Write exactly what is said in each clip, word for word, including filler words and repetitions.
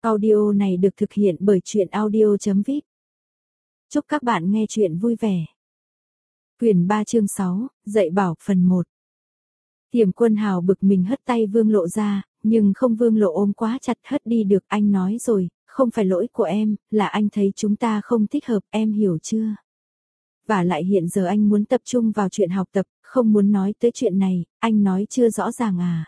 Audio này được thực hiện bởi truyện audio chấm vip. Chúc các bạn nghe truyện vui vẻ. Quyển ba chương sáu, dạy bảo phần một. Tiềm Quân Hào bực mình hất tay Vương Lộ ra, nhưng không Vương Lộ ôm quá chặt hất đi được. Anh nói rồi, không phải lỗi của em, là anh thấy chúng ta không thích hợp, em hiểu chưa? Và lại hiện giờ anh muốn tập trung vào chuyện học tập, không muốn nói tới chuyện này, anh nói chưa rõ ràng à?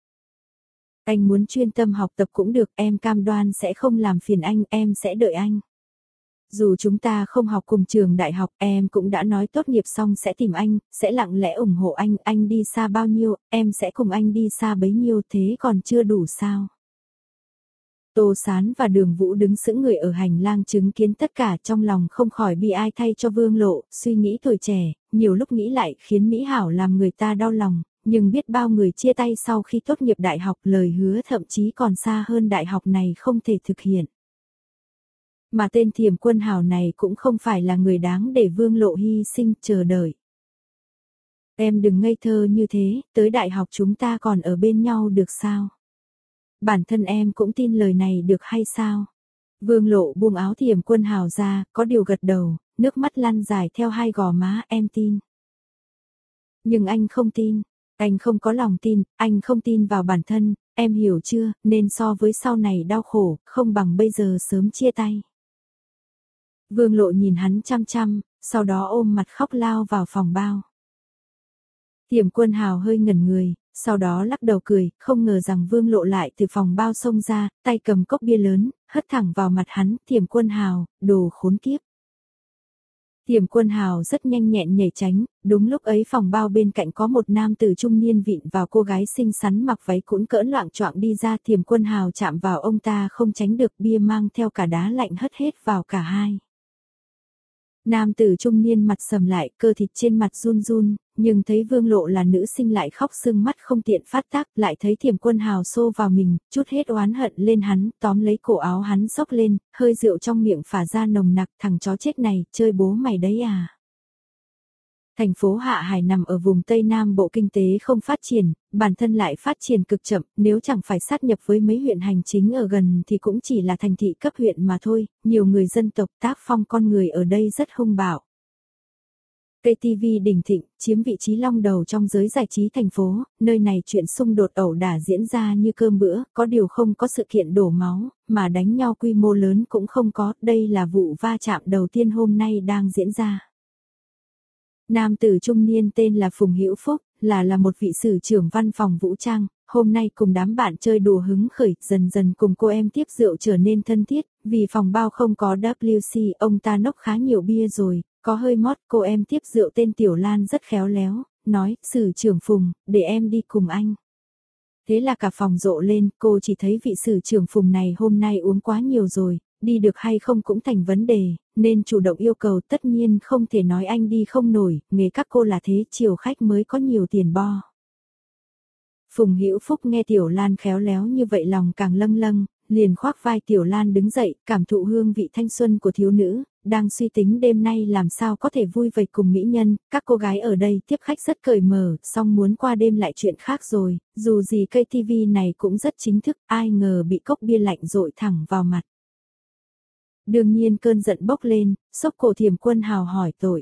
Anh muốn chuyên tâm học tập cũng được, em cam đoan sẽ không làm phiền anh, em sẽ đợi anh. Dù chúng ta không học cùng trường đại học, em cũng đã nói tốt nghiệp xong sẽ tìm anh, sẽ lặng lẽ ủng hộ anh, anh đi xa bao nhiêu, em sẽ cùng anh đi xa bấy nhiêu, thế còn chưa đủ sao? Tô Sán và Đường Vũ đứng sững người ở hành lang chứng kiến tất cả, trong lòng không khỏi bi ai thay cho Vương Lộ, suy nghĩ tuổi trẻ, nhiều lúc nghĩ lại khiến Mỹ Hảo làm người ta đau lòng. Nhưng biết bao người chia tay sau khi tốt nghiệp đại học, lời hứa thậm chí còn xa hơn đại học này không thể thực hiện. Mà tên Tiềm Quân Hào này cũng không phải là người đáng để Vương Lộ hy sinh chờ đợi. Em đừng ngây thơ như thế, tới đại học chúng ta còn ở bên nhau được sao? Bản thân em cũng tin lời này được hay sao? Vương Lộ buông áo Tiềm Quân Hào ra, có điều gật đầu, nước mắt lăn dài theo hai gò má. Em tin. Nhưng anh không tin. Anh không có lòng tin, anh không tin vào bản thân, em hiểu chưa, nên so với sau này đau khổ, không bằng bây giờ sớm chia tay. Vương Lộ nhìn hắn chăm chăm, sau đó ôm mặt khóc lao vào phòng bao. Tiềm Quân Hào hơi ngẩn người, sau đó lắc đầu cười, không ngờ rằng Vương Lộ lại từ phòng bao xông ra, tay cầm cốc bia lớn, hất thẳng vào mặt hắn. Tiềm Quân Hào, đồ khốn kiếp. Tiềm Quân Hào rất nhanh nhẹn nhảy tránh, đúng lúc ấy phòng bao bên cạnh có một nam tử trung niên vịn vào cô gái xinh xắn mặc váy cũn cỡn loạng choạng đi ra. Tiềm Quân Hào chạm vào ông ta không tránh được, bia mang theo cả đá lạnh hất hết vào cả hai. Nam tử trung niên mặt sầm lại, cơ thịt trên mặt run run, nhưng thấy Vương Lộ là nữ sinh lại khóc sưng mắt không tiện phát tác, lại thấy Tiềm Quân Hào xô vào mình, chút hết oán hận lên hắn, tóm lấy cổ áo hắn xốc lên, hơi rượu trong miệng phả ra nồng nặc. Thằng chó chết này, chơi bố mày đấy à? Thành phố Hạ Hải nằm ở vùng Tây Nam Bộ, kinh tế không phát triển, bản thân lại phát triển cực chậm, nếu chẳng phải sát nhập với mấy huyện hành chính ở gần thì cũng chỉ là thành thị cấp huyện mà thôi, nhiều người dân tộc, tác phong con người ở đây rất hung bạo. ca tê vê Đình Thịnh, chiếm vị trí long đầu trong giới giải trí thành phố, nơi này chuyện xung đột ẩu đả diễn ra như cơm bữa, có điều không có sự kiện đổ máu, mà đánh nhau quy mô lớn cũng không có, đây là vụ va chạm đầu tiên hôm nay đang diễn ra. Nam tử trung niên tên là Phùng Hữu Phúc, là là một vị sử trưởng văn phòng vũ trang, hôm nay cùng đám bạn chơi đùa hứng khởi, dần dần cùng cô em tiếp rượu trở nên thân thiết, vì phòng bao không có vê xê, ông ta nốc khá nhiều bia rồi, có hơi mót. Cô em tiếp rượu tên Tiểu Lan rất khéo léo, nói, sử trưởng Phùng, để em đi cùng anh. Thế là cả phòng rộ lên, cô chỉ thấy vị sử trưởng Phùng này hôm nay uống quá nhiều rồi, đi được hay không cũng thành vấn đề, nên chủ động yêu cầu. Tất nhiên không thể nói anh đi không nổi, nghề các cô là thế, chiều khách mới có nhiều tiền bo. Phùng Hữu Phúc nghe Tiểu Lan khéo léo như vậy lòng càng lâng lâng, liền khoác vai Tiểu Lan đứng dậy, cảm thụ hương vị thanh xuân của thiếu nữ, đang suy tính đêm nay làm sao có thể vui vầy cùng mỹ nhân. Các cô gái ở đây tiếp khách rất cởi mở, song muốn qua đêm lại chuyện khác rồi, dù gì ca tê vê này cũng rất chính thức, ai ngờ bị cốc bia lạnh dội thẳng vào mặt. Đương nhiên cơn giận bốc lên, xốc cổ Tiềm Quân Hào hỏi tội.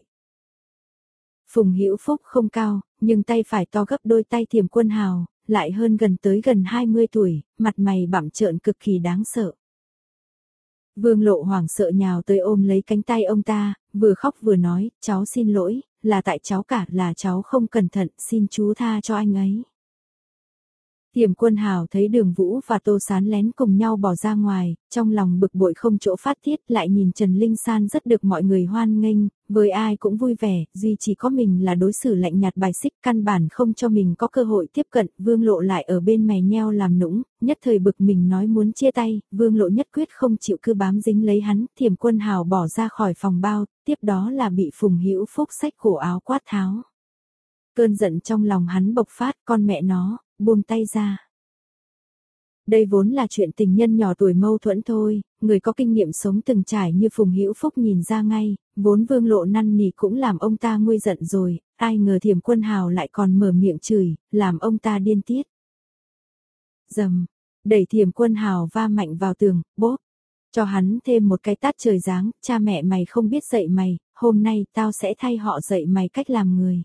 Phùng Hữu Phúc không cao, nhưng tay phải to gấp đôi tay Tiềm Quân Hào, lại hơn gần tới gần hai mươi tuổi, mặt mày bặm trợn cực kỳ đáng sợ. Vương Lộ hoảng sợ nhào tới ôm lấy cánh tay ông ta, vừa khóc vừa nói, cháu xin lỗi, là tại cháu cả, là cháu không cẩn thận, xin chú tha cho anh ấy. Tiềm Quân Hào thấy Đường Vũ và Tô Sán lén cùng nhau bỏ ra ngoài, trong lòng bực bội không chỗ phát tiết, lại nhìn Trần Linh San rất được mọi người hoan nghênh, với ai cũng vui vẻ, duy chỉ có mình là đối xử lạnh nhạt bài xích, căn bản không cho mình có cơ hội tiếp cận. Vương Lộ lại ở bên mè nheo làm nũng, nhất thời bực mình nói muốn chia tay, Vương Lộ nhất quyết không chịu, cứ bám dính lấy hắn. Tiềm Quân Hào bỏ ra khỏi phòng bao, tiếp đó là bị Phùng Hữu Phúc xách cổ áo quát tháo. Cơn giận trong lòng hắn bộc phát, con mẹ nó, buông tay ra. Đây vốn là chuyện tình nhân nhỏ tuổi mâu thuẫn thôi, người có kinh nghiệm sống từng trải như Phùng Hữu Phúc nhìn ra ngay, vốn Vương Lộ năn nỉ cũng làm ông ta nguôi giận rồi, ai ngờ Tiềm Quân Hào lại còn mở miệng chửi, làm ông ta điên tiết. Dầm, đẩy Thiểm Quân Hào va mạnh vào tường, bốp, cho hắn thêm một cái tát trời giáng, cha mẹ mày không biết dạy mày, hôm nay tao sẽ thay họ dạy mày cách làm người.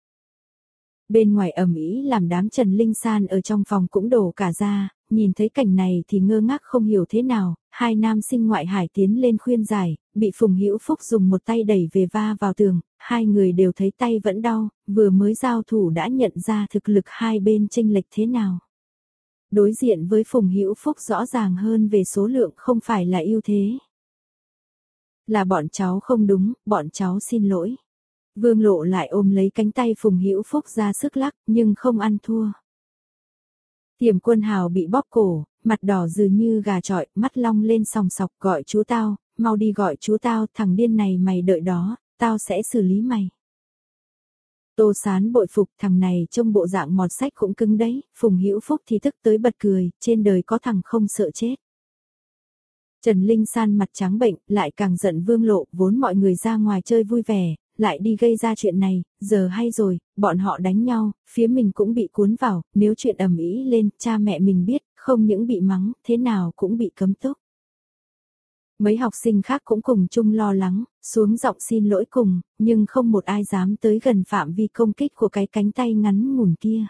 Bên ngoài ầm ĩ làm đám Trần Linh San ở trong phòng cũng đổ cả ra, nhìn thấy cảnh này thì ngơ ngác không hiểu thế nào, hai nam sinh ngoại hải tiến lên khuyên giải, bị Phùng Hữu Phúc dùng một tay đẩy về va vào tường, hai người đều thấy tay vẫn đau, vừa mới giao thủ đã nhận ra thực lực hai bên chênh lệch thế nào. Đối diện với Phùng Hữu Phúc rõ ràng hơn về số lượng không phải là ưu thế. Là bọn cháu không đúng, bọn cháu xin lỗi. Vương Lộ lại ôm lấy cánh tay Phùng Hữu Phúc ra sức lắc, nhưng không ăn thua. Thiểm Quân Hào bị bóp cổ, mặt đỏ dừ như gà chọi, mắt long lên sòng sọc, gọi chú tao, mau đi gọi chú tao, thằng điên này mày đợi đó, tao sẽ xử lý mày. Tô Sán bội phục, thằng này trông bộ dạng mọt sách cũng cứng đấy, Phùng Hữu Phúc thì tức tới bật cười, trên đời có thằng không sợ chết. Trần Linh San mặt trắng bệnh, lại càng giận Vương Lộ, vốn mọi người ra ngoài chơi vui vẻ, lại đi gây ra chuyện này, giờ hay rồi, bọn họ đánh nhau, phía mình cũng bị cuốn vào, nếu chuyện ầm ĩ lên, cha mẹ mình biết, không những bị mắng, thế nào cũng bị cấm túc. Mấy học sinh khác cũng cùng chung lo lắng, xuống giọng xin lỗi cùng, nhưng không một ai dám tới gần phạm vi công kích của cái cánh tay ngắn ngủn kia.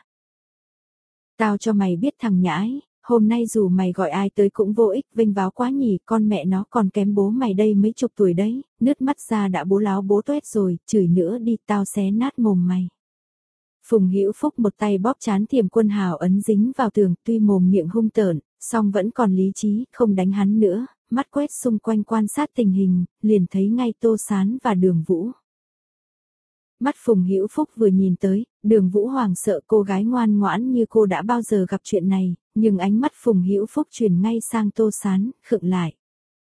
Tao cho mày biết thằng nhãi, hôm nay dù mày gọi ai tới cũng vô ích, vênh váo quá nhỉ, con mẹ nó còn kém bố mày đây mấy chục tuổi đấy, nứt mắt ra đã bố láo bố tuét rồi, chửi nữa đi, tao xé nát mồm mày. Phùng Hữu Phúc một tay bóp trán Thiểm Quân Hào ấn dính vào tường, tuy mồm miệng hung tợn, song vẫn còn lý trí, không đánh hắn nữa, mắt quét xung quanh quan sát tình hình, liền thấy ngay Tô Sán và Đường Vũ. Mắt Phùng Hữu Phúc vừa nhìn tới, Đường Vũ hoảng sợ, cô gái ngoan ngoãn như cô đã bao giờ gặp chuyện này, nhưng ánh mắt Phùng Hữu Phúc truyền ngay sang Tô Sán, khựng lại.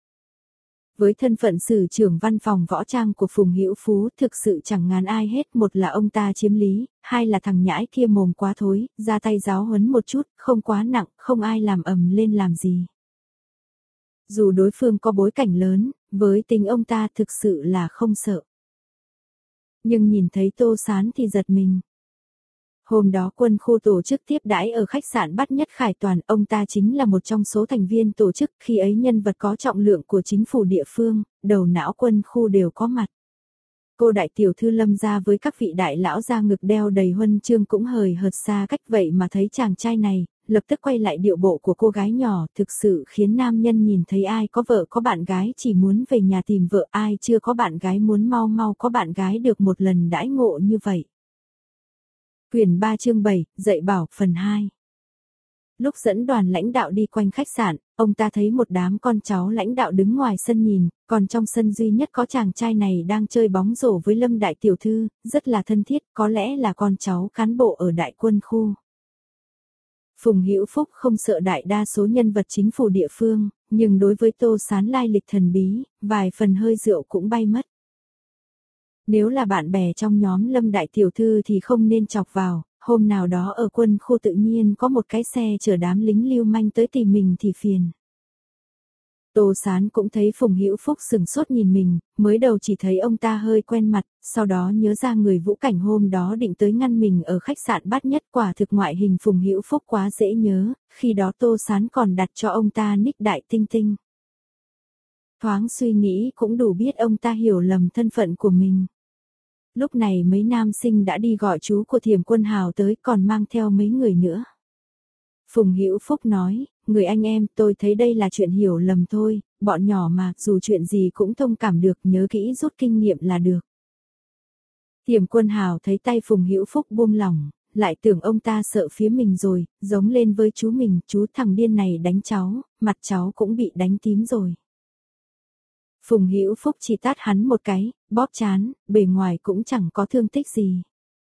Với thân phận sử trưởng văn phòng võ trang của Phùng Hữu Phú thực sự chẳng ngán ai hết, một là ông ta chiếm lý, hai là thằng nhãi kia mồm quá thối, ra tay giáo huấn một chút, không quá nặng, không ai làm ầm lên làm gì. Dù đối phương có bối cảnh lớn, với tính ông ta thực sự là không sợ. Nhưng nhìn thấy Tô Sán thì giật mình. Hôm đó quân khu tổ chức tiếp đãi ở khách sạn Bát Nhất Khải Toàn, ông ta chính là một trong số thành viên tổ chức, khi ấy nhân vật có trọng lượng của chính phủ địa phương, đầu não quân khu đều có mặt. Cô đại tiểu thư Lâm gia với các vị đại lão da ngực đeo đầy huân chương cũng hời hợt xa cách, vậy mà thấy chàng trai này, lập tức quay lại điệu bộ của cô gái nhỏ, thực sự khiến nam nhân nhìn thấy ai có vợ có bạn gái chỉ muốn về nhà tìm vợ, ai chưa có bạn gái muốn mau mau có bạn gái được một lần đãi ngộ như vậy. Quyển ba chương bảy, dạy bảo, phần hai. Lúc dẫn đoàn lãnh đạo đi quanh khách sạn, ông ta thấy một đám con cháu lãnh đạo đứng ngoài sân nhìn, còn trong sân duy nhất có chàng trai này đang chơi bóng rổ với Lâm đại tiểu thư, rất là thân thiết, có lẽ là con cháu cán bộ ở đại quân khu. Phùng Hữu Phúc không sợ đại đa số nhân vật chính phủ địa phương, nhưng đối với Tô Sán lai lịch thần bí, vài phần hơi rượu cũng bay mất. Nếu là bạn bè trong nhóm Lâm đại tiểu thư thì không nên chọc vào, hôm nào đó ở quân khu tự nhiên có một cái xe chở đám lính lưu manh tới tìm mình thì phiền. Tô Sán cũng thấy Phùng Hữu Phúc sừng sốt nhìn mình, mới đầu chỉ thấy ông ta hơi quen mặt, sau đó nhớ ra người Vũ Cảnh hôm đó định tới ngăn mình ở khách sạn Bát Nhất, quả thực ngoại hình Phùng Hữu Phúc quá dễ nhớ, khi đó Tô Sán còn đặt cho ông ta nick Đại Tinh Tinh. Thoáng suy nghĩ cũng đủ biết ông ta hiểu lầm thân phận của mình. Lúc này mấy nam sinh đã đi gọi chú của Thiểm Quân Hào tới, còn mang theo mấy người nữa. Phùng Hữu Phúc nói, người anh em, tôi thấy đây là chuyện hiểu lầm thôi, bọn nhỏ mà, dù chuyện gì cũng thông cảm được, nhớ kỹ rút kinh nghiệm là được. Thiểm Quân Hào thấy tay Phùng Hữu Phúc buông lỏng, lại tưởng ông ta sợ phía mình rồi, giống lên với chú mình, chú thằng điên này đánh cháu, mặt cháu cũng bị đánh tím rồi. Phùng Hữu Phúc chỉ tát hắn một cái, bóp trán, bề ngoài cũng chẳng có thương tích gì.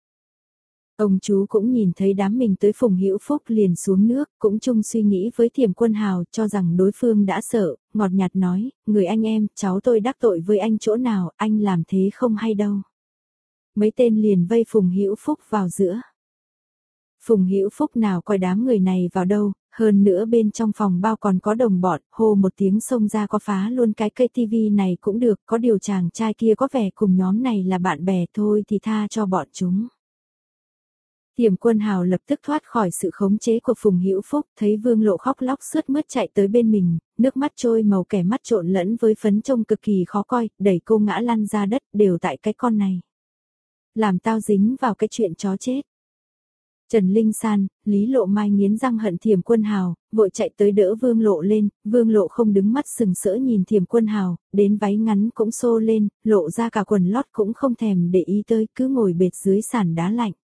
Ông chú cũng nhìn thấy đám mình tới, Phùng Hữu Phúc liền xuống nước, cũng chung suy nghĩ với Thiểm Quân Hào, cho rằng đối phương đã sợ, ngọt nhạt nói, người anh em, cháu tôi đắc tội với anh chỗ nào, anh làm thế không hay đâu. Mấy tên liền vây Phùng Hữu Phúc vào giữa. Phùng Hữu Phúc nào coi đám người này vào đâu, hơn nữa bên trong phòng bao còn có đồng bọn, hô một tiếng xông ra có phá luôn cái cây tivi này cũng được, có điều chàng trai kia có vẻ cùng nhóm này là bạn bè thôi thì tha cho bọn chúng. Tiềm Quân Hào lập tức thoát khỏi sự khống chế của Phùng Hữu Phúc, thấy Vương Lộ khóc lóc sướt mướt chạy tới bên mình, nước mắt trôi màu kẻ mắt trộn lẫn với phấn trông cực kỳ khó coi, đẩy cô ngã lăn ra đất, đều tại cái con này. Làm tao dính vào cái chuyện chó chết. Trần Linh San, Lý Lộ Mai nghiến răng hận Tiềm Quân Hào, vội chạy tới đỡ Vương Lộ lên, Vương Lộ không đứng mắt sừng sỡ nhìn Tiềm Quân Hào, đến váy ngắn cũng xô lên, lộ ra cả quần lót cũng không thèm để ý tới, cứ ngồi bệt dưới sàn đá lạnh.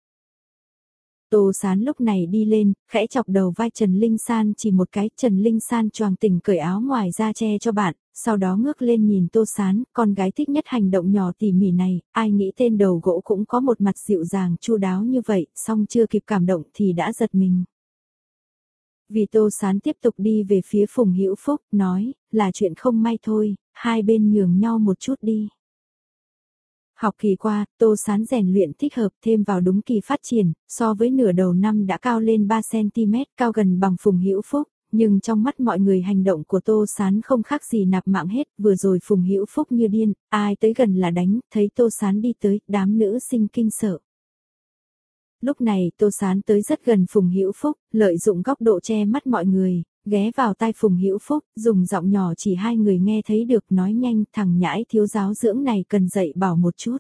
Tô Sán lúc này đi lên, khẽ chọc đầu vai Trần Linh San chỉ một cái, Trần Linh San choàng tỉnh cởi áo ngoài ra che cho bạn, sau đó ngước lên nhìn Tô Sán, con gái thích nhất hành động nhỏ tỉ mỉ này, ai nghĩ tên đầu gỗ cũng có một mặt dịu dàng chu đáo như vậy, song chưa kịp cảm động thì đã giật mình. Vì Tô Sán tiếp tục đi về phía Phùng Hữu Phúc, nói, là chuyện không may thôi, hai bên nhường nhau một chút đi. Học kỳ qua, Tô Sán rèn luyện thích hợp thêm vào đúng kỳ phát triển, so với nửa đầu năm đã cao lên ba xăng ti mét, cao gần bằng Phùng Hữu Phúc, nhưng trong mắt mọi người hành động của Tô Sán không khác gì nạp mạng hết, vừa rồi Phùng Hữu Phúc như điên, ai tới gần là đánh, thấy Tô Sán đi tới, đám nữ sinh kinh sợ. Lúc này Tô Sán tới rất gần Phùng Hữu Phúc, lợi dụng góc độ che mắt mọi người, ghé vào tai Phùng Hữu Phúc, dùng giọng nhỏ chỉ hai người nghe thấy được, nói nhanh, thằng nhãi thiếu giáo dưỡng này cần dạy bảo một chút.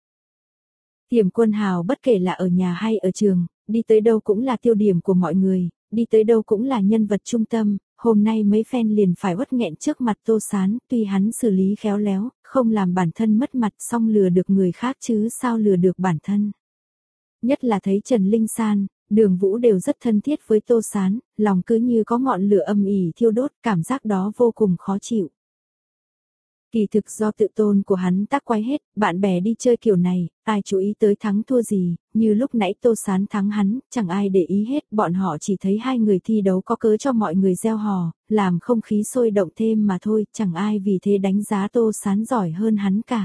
Tiềm Quân Hào bất kể là ở nhà hay ở trường, đi tới đâu cũng là tiêu điểm của mọi người, đi tới đâu cũng là nhân vật trung tâm, hôm nay mấy fan liền phải uất nghẹn trước mặt Tô Sán, tuy hắn xử lý khéo léo, không làm bản thân mất mặt song lừa được người khác chứ sao lừa được bản thân. Nhất là thấy Trần Linh San, Đường Vũ đều rất thân thiết với Tô Sán, lòng cứ như có ngọn lửa âm ỉ thiêu đốt, cảm giác đó vô cùng khó chịu. Kỳ thực do tự tôn của hắn tác quái hết, bạn bè đi chơi kiểu này, ai chú ý tới thắng thua gì, như lúc nãy Tô Sán thắng hắn, chẳng ai để ý hết, bọn họ chỉ thấy hai người thi đấu có cớ cho mọi người reo hò, làm không khí sôi động thêm mà thôi, chẳng ai vì thế đánh giá Tô Sán giỏi hơn hắn cả.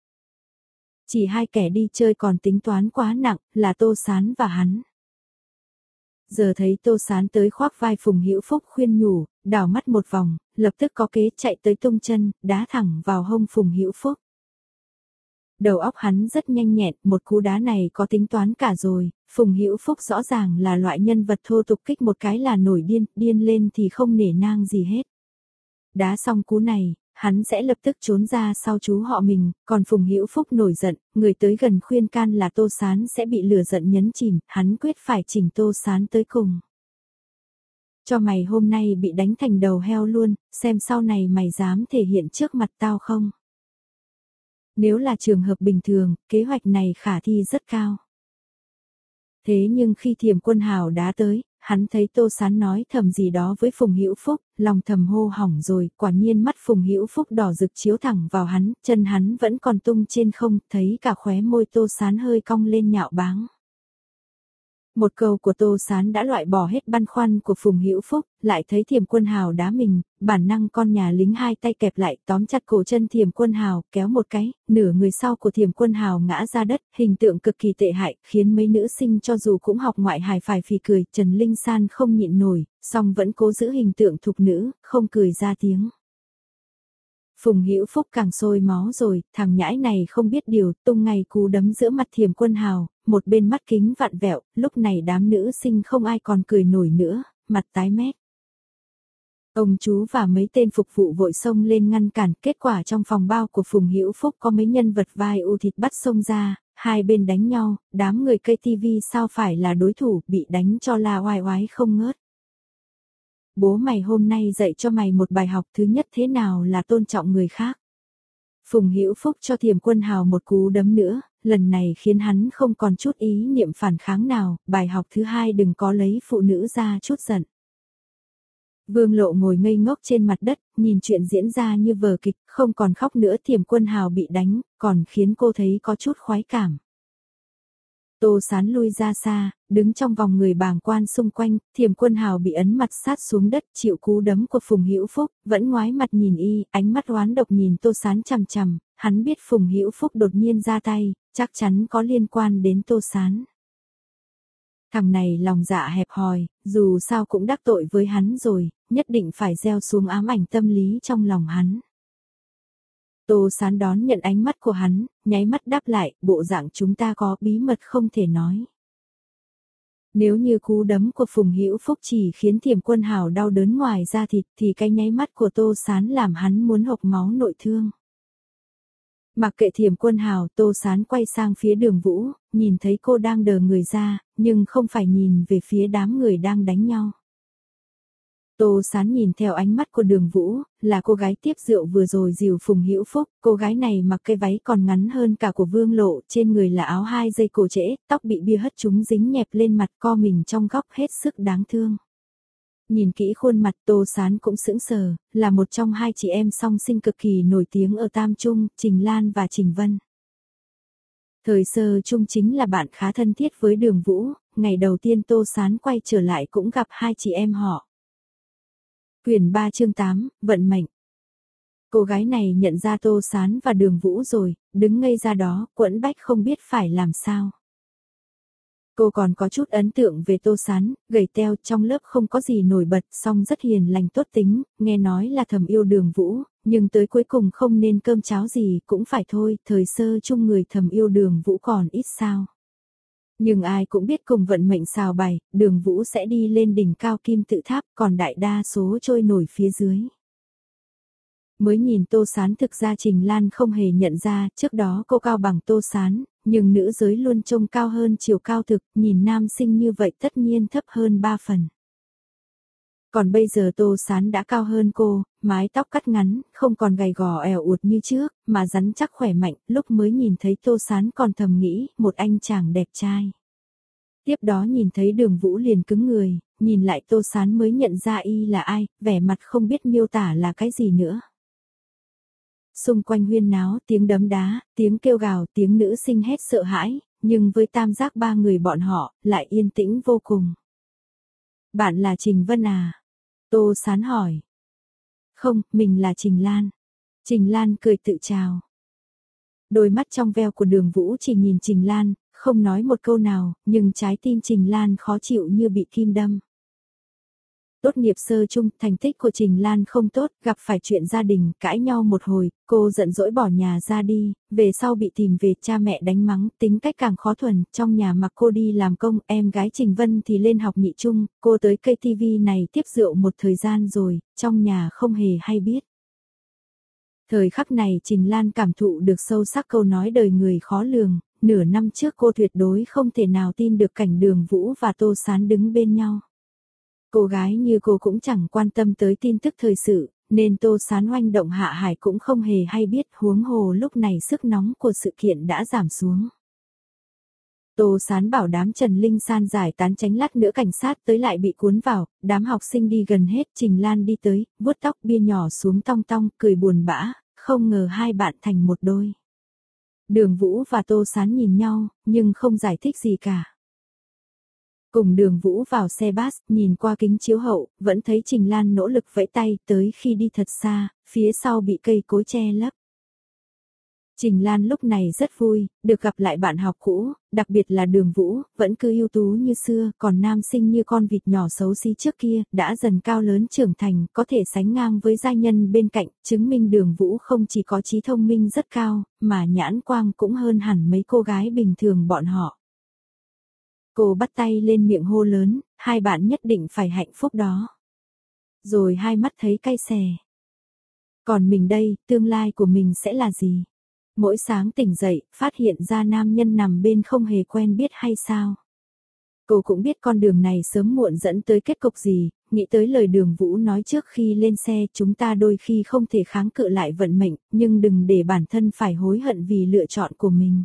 Chỉ hai kẻ đi chơi còn tính toán quá nặng, là Tô Sán và hắn. Giờ thấy Tô Sán tới khoác vai Phùng Hữu Phúc khuyên nhủ, đảo mắt một vòng, lập tức có kế chạy tới tung chân, đá thẳng vào hông Phùng Hữu Phúc. Đầu óc hắn rất nhanh nhẹn, một cú đá này có tính toán cả rồi, Phùng Hữu Phúc rõ ràng là loại nhân vật thô tục, kích một cái là nổi điên, điên lên thì không nể nang gì hết. Đá xong cú này, hắn sẽ lập tức trốn ra sau chú họ mình, còn Phùng Hữu Phúc nổi giận, người tới gần khuyên can là Tô Sán sẽ bị lửa giận nhấn chìm, hắn quyết phải chỉnh Tô Sán tới cùng. Cho mày hôm nay bị đánh thành đầu heo luôn, xem sau này mày dám thể hiện trước mặt tao không? Nếu là trường hợp bình thường, kế hoạch này khả thi rất cao. Thế nhưng khi Tiềm Quân Hào đá tới, hắn thấy Tô Sán nói thầm gì đó với Phùng Hữu Phúc, lòng thầm hô hỏng rồi, quả nhiên mắt Phùng Hữu Phúc đỏ rực chiếu thẳng vào hắn, chân hắn vẫn còn tung trên không, thấy cả khóe môi Tô Sán hơi cong lên nhạo báng. Một câu của Tô Sán đã loại bỏ hết băn khoăn của Phùng Hữu Phúc, lại thấy Tiềm Quân Hào đá mình, bản năng con nhà lính hai tay kẹp lại tóm chặt cổ chân Tiềm Quân Hào, kéo một cái, nửa người sau của Tiềm Quân Hào ngã ra đất, hình tượng cực kỳ tệ hại, khiến mấy nữ sinh cho dù cũng học ngoại hài phải phì cười, Trần Linh San không nhịn nổi, song vẫn cố giữ hình tượng thục nữ, không cười ra tiếng. Phùng Hữu Phúc càng sôi máu rồi, thằng nhãi này không biết điều, tung ngay cú đấm giữa mặt Tiềm Quân Hào, một bên mắt kính vặn vẹo, lúc này đám nữ sinh không ai còn cười nổi nữa, mặt tái mét. Ông chú và mấy tên phục vụ vội xông lên ngăn cản, kết quả trong phòng bao của Phùng Hữu Phúc có mấy nhân vật vai u thịt bắt xông ra, hai bên đánh nhau, đám người cây tivi sao phải là đối thủ, bị đánh cho la oai oái không ngớt. Bố mày hôm nay dạy cho mày một bài học, thứ nhất thế nào là tôn trọng người khác. Phùng Hữu Phúc cho Tiềm Quân Hào một cú đấm nữa, lần này khiến hắn không còn chút ý niệm phản kháng nào, bài học thứ hai đừng có lấy phụ nữ ra chút giận. Vương Lộ ngồi ngây ngốc trên mặt đất, nhìn chuyện diễn ra như vở kịch, không còn khóc nữa. Tiềm Quân Hào bị đánh, còn khiến cô thấy có chút khoái cảm. Tô Sán lui ra xa, đứng trong vòng người bàng quan xung quanh, Tiềm Quân Hào bị ấn mặt sát xuống đất, chịu cú đấm của Phùng Hữu Phúc, vẫn ngoái mặt nhìn y, ánh mắt oán độc nhìn Tô Sán chằm chằm, hắn biết Phùng Hữu Phúc đột nhiên ra tay, chắc chắn có liên quan đến Tô Sán. Thằng này lòng dạ hẹp hòi, dù sao cũng đắc tội với hắn rồi, nhất định phải gieo xuống ám ảnh tâm lý trong lòng hắn. Tô Sán đón nhận ánh mắt của hắn, nháy mắt đáp lại, bộ dạng chúng ta có bí mật không thể nói. Nếu như cú đấm của Phùng Hữu Phúc chỉ khiến Thiểm Quân Hào đau đớn ngoài da thịt thì cái nháy mắt của Tô Sán làm hắn muốn hộc máu nội thương. Mặc kệ Thiểm Quân Hào, Tô Sán quay sang phía Đường Vũ, nhìn thấy cô đang đờ người ra, nhưng không phải nhìn về phía đám người đang đánh nhau. Tô Sán nhìn theo ánh mắt của Đường Vũ, là cô gái tiếp rượu vừa rồi dìu Phùng Hữu Phúc, cô gái này mặc cái váy còn ngắn hơn cả của Vương Lộ, trên người là áo hai dây cổ trễ, tóc bị bia hất chúng dính nhẹp lên mặt, co mình trong góc hết sức đáng thương. Nhìn kỹ khuôn mặt Tô Sán cũng sững sờ, là một trong hai chị em song sinh cực kỳ nổi tiếng ở Tam Trung, Trình Lan và Trình Vân. Thời sơ Trung chính là bạn khá thân thiết với Đường Vũ, ngày đầu tiên Tô Sán quay trở lại cũng gặp hai chị em họ. Quyển ba chương tám, vận mệnh. Cô gái này nhận ra Tô Sán và Đường Vũ rồi, đứng ngây ra đó, quẫn bách không biết phải làm sao. Cô còn có chút ấn tượng về Tô Sán, gầy teo, trong lớp không có gì nổi bật, song rất hiền lành tốt tính, nghe nói là thầm yêu Đường Vũ, nhưng tới cuối cùng không nên cơm cháo gì cũng phải thôi, thời sơ chung người thầm yêu Đường Vũ còn ít sao. Nhưng ai cũng biết cùng vận mệnh xào bày, Đường Vũ sẽ đi lên đỉnh cao kim tự tháp, còn đại đa số trôi nổi phía dưới. Mới nhìn Tô Sán thực ra Trình Lan không hề nhận ra, trước đó cô cao bằng Tô Sán, nhưng nữ giới luôn trông cao hơn chiều cao thực, nhìn nam sinh như vậy tất nhiên thấp hơn ba phần. Còn bây giờ Tô Sán đã cao hơn cô, mái tóc cắt ngắn, không còn gầy gò ẻo uột như trước, mà rắn chắc khỏe mạnh, lúc mới nhìn thấy Tô Sán còn thầm nghĩ, một anh chàng đẹp trai. Tiếp đó nhìn thấy Đường Vũ liền cứng người, nhìn lại Tô Sán mới nhận ra y là ai, vẻ mặt không biết miêu tả là cái gì nữa. Xung quanh huyên náo, tiếng đấm đá, tiếng kêu gào, tiếng nữ sinh hét sợ hãi, nhưng với tam giác ba người bọn họ, lại yên tĩnh vô cùng. Bạn là Trình Vân à? Tô Sán hỏi. Không, mình là Trình Lan. Trình Lan cười tự chào. Đôi mắt trong veo của Đường Vũ chỉ nhìn Trình Lan, không nói một câu nào, nhưng trái tim Trình Lan khó chịu như bị kim đâm. Tốt nghiệp sơ chung, thành tích của Trình Lan không tốt, gặp phải chuyện gia đình, cãi nhau một hồi, cô giận dỗi bỏ nhà ra đi, về sau bị tìm về cha mẹ đánh mắng, tính cách càng khó thuần, trong nhà mặc cô đi làm công, em gái Trình Vân thì lên học nhị trung, cô tới ca tê vê này tiếp rượu một thời gian rồi, trong nhà không hề hay biết. Thời khắc này Trình Lan cảm thụ được sâu sắc câu nói đời người khó lường, nửa năm trước cô tuyệt đối không thể nào tin được cảnh Đường Vũ và Tô Sán đứng bên nhau. Cô gái như cô cũng chẳng quan tâm tới tin tức thời sự, nên Tô Sán oanh động hạ hải cũng không hề hay biết, huống hồ lúc này sức nóng của sự kiện đã giảm xuống. Tô Sán bảo đám Trần Linh San giải tán tránh lát nữa cảnh sát tới lại bị cuốn vào, đám học sinh đi gần hết, Trình Lan đi tới, vuốt tóc bia nhỏ xuống tong tong, cười buồn bã, không ngờ hai bạn thành một đôi. Đường Vũ và Tô Sán nhìn nhau, nhưng không giải thích gì cả. Cùng Đường Vũ vào xe bus, nhìn qua kính chiếu hậu, vẫn thấy Trình Lan nỗ lực vẫy tay, tới khi đi thật xa, phía sau bị cây cối che lấp. Trình Lan lúc này rất vui, được gặp lại bạn học cũ, đặc biệt là Đường Vũ, vẫn cứ ưu tú như xưa, còn nam sinh như con vịt nhỏ xấu xí trước kia, đã dần cao lớn trưởng thành, có thể sánh ngang với giai nhân bên cạnh, chứng minh Đường Vũ không chỉ có trí thông minh rất cao, mà nhãn quang cũng hơn hẳn mấy cô gái bình thường bọn họ. Cô bắt tay lên miệng hô lớn, hai bạn nhất định phải hạnh phúc đó. Rồi hai mắt thấy cay xè. Còn mình đây, tương lai của mình sẽ là gì? Mỗi sáng tỉnh dậy, phát hiện ra nam nhân nằm bên không hề quen biết hay sao? Cô cũng biết con đường này sớm muộn dẫn tới kết cục gì, nghĩ tới lời Đường Vũ nói trước khi lên xe, chúng ta đôi khi không thể kháng cự lại vận mệnh, nhưng đừng để bản thân phải hối hận vì lựa chọn của mình.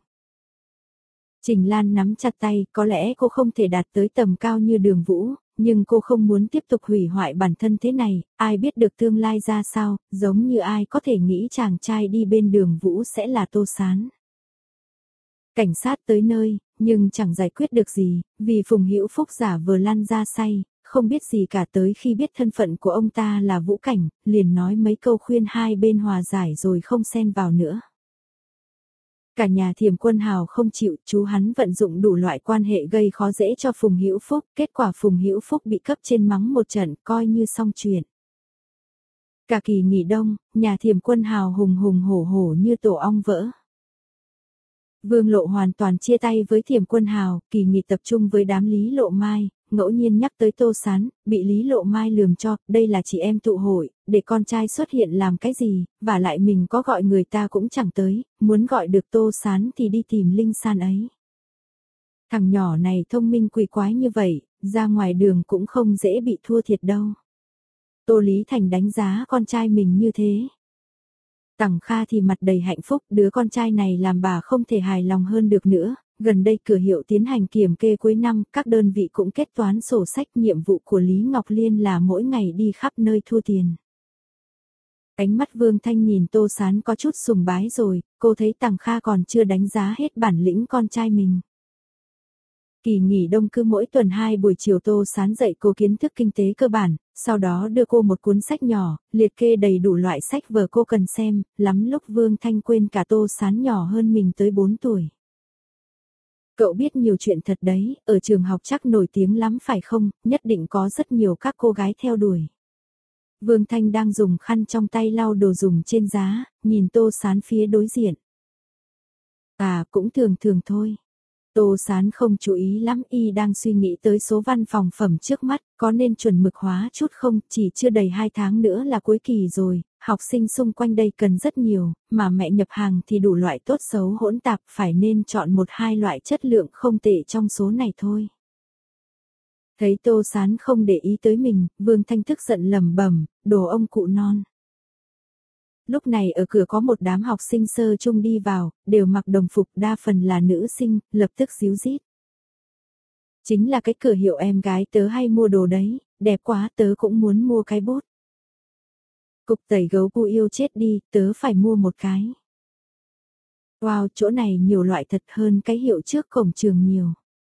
Trình Lan nắm chặt tay, có lẽ cô không thể đạt tới tầm cao như Đường Vũ, nhưng cô không muốn tiếp tục hủy hoại bản thân thế này, ai biết được tương lai ra sao, giống như ai có thể nghĩ chàng trai đi bên Đường Vũ sẽ là Tô Sán. Cảnh sát tới nơi, nhưng chẳng giải quyết được gì, vì Phùng Hữu Phúc giả vờ lăn ra say, không biết gì cả, tới khi biết thân phận của ông ta là Vũ Cảnh, liền nói mấy câu khuyên hai bên hòa giải rồi không xen vào nữa. Cả nhà Thiểm Quân Hào không chịu, chú hắn vận dụng đủ loại quan hệ gây khó dễ cho Phùng Hữu Phúc, kết quả Phùng Hữu Phúc bị cấp trên mắng một trận, coi như xong chuyện. Cả kỳ nghỉ đông, nhà Thiểm Quân Hào hùng hùng hổ hổ như tổ ong vỡ. Vương Lộ hoàn toàn chia tay với Thiểm Quân Hào, kỳ nghỉ tập trung với đám Lý Lộ Mai, ngẫu nhiên nhắc tới Tô Sán, bị Lý Lộ Mai lườm cho, đây là chị em tụ hội, để con trai xuất hiện làm cái gì, và lại mình có gọi người ta cũng chẳng tới, muốn gọi được Tô Sán thì đi tìm Linh San ấy. Thằng nhỏ này thông minh quỷ quái như vậy, ra ngoài đường cũng không dễ bị thua thiệt đâu. Tô Lý Thành đánh giá con trai mình như thế. Tằng Kha thì mặt đầy hạnh phúc, đứa con trai này làm bà không thể hài lòng hơn được nữa. Gần đây cửa hiệu tiến hành kiểm kê cuối năm, các đơn vị cũng kết toán sổ sách, nhiệm vụ của Lý Ngọc Liên là mỗi ngày đi khắp nơi thu tiền. Ánh mắt Vương Thanh nhìn Tô Sán có chút sùng bái rồi, cô thấy Tằng Kha còn chưa đánh giá hết bản lĩnh con trai mình. Kỳ nghỉ đông cứ mỗi tuần hai buổi chiều Tô Sán dạy cô kiến thức kinh tế cơ bản, sau đó đưa cô một cuốn sách nhỏ, liệt kê đầy đủ loại sách vở cô cần xem, lắm lúc Vương Thanh quên cả Tô Sán nhỏ hơn mình tới bốn tuổi. Cậu biết nhiều chuyện thật đấy, ở trường học chắc nổi tiếng lắm phải không, nhất định có rất nhiều các cô gái theo đuổi. Vương Thanh đang dùng khăn trong tay lau đồ dùng trên giá, nhìn Tô Sán phía đối diện. À, cũng thường thường thôi. Tô Sán không chú ý lắm, y đang suy nghĩ tới số văn phòng phẩm trước mắt, có nên chuẩn mực hóa chút không, chỉ chưa đầy hai tháng nữa là cuối kỳ rồi, học sinh xung quanh đây cần rất nhiều, mà mẹ nhập hàng thì đủ loại tốt xấu hỗn tạp, phải nên chọn một hai loại chất lượng không tệ trong số này thôi. Thấy Tô Sán không để ý tới mình, Vương Thanh tức giận lẩm bẩm, đồ ông cụ non. Lúc này ở cửa có một đám học sinh sơ trung đi vào, đều mặc đồng phục, đa phần là nữ sinh, lập tức díu dít. Chính là cái cửa hiệu em gái tớ hay mua đồ đấy, đẹp quá, tớ cũng muốn mua cái bút. Cục tẩy gấu cu yêu chết đi, tớ phải mua một cái. Wow, chỗ này nhiều loại thật hơn cái hiệu trước cổng trường nhiều.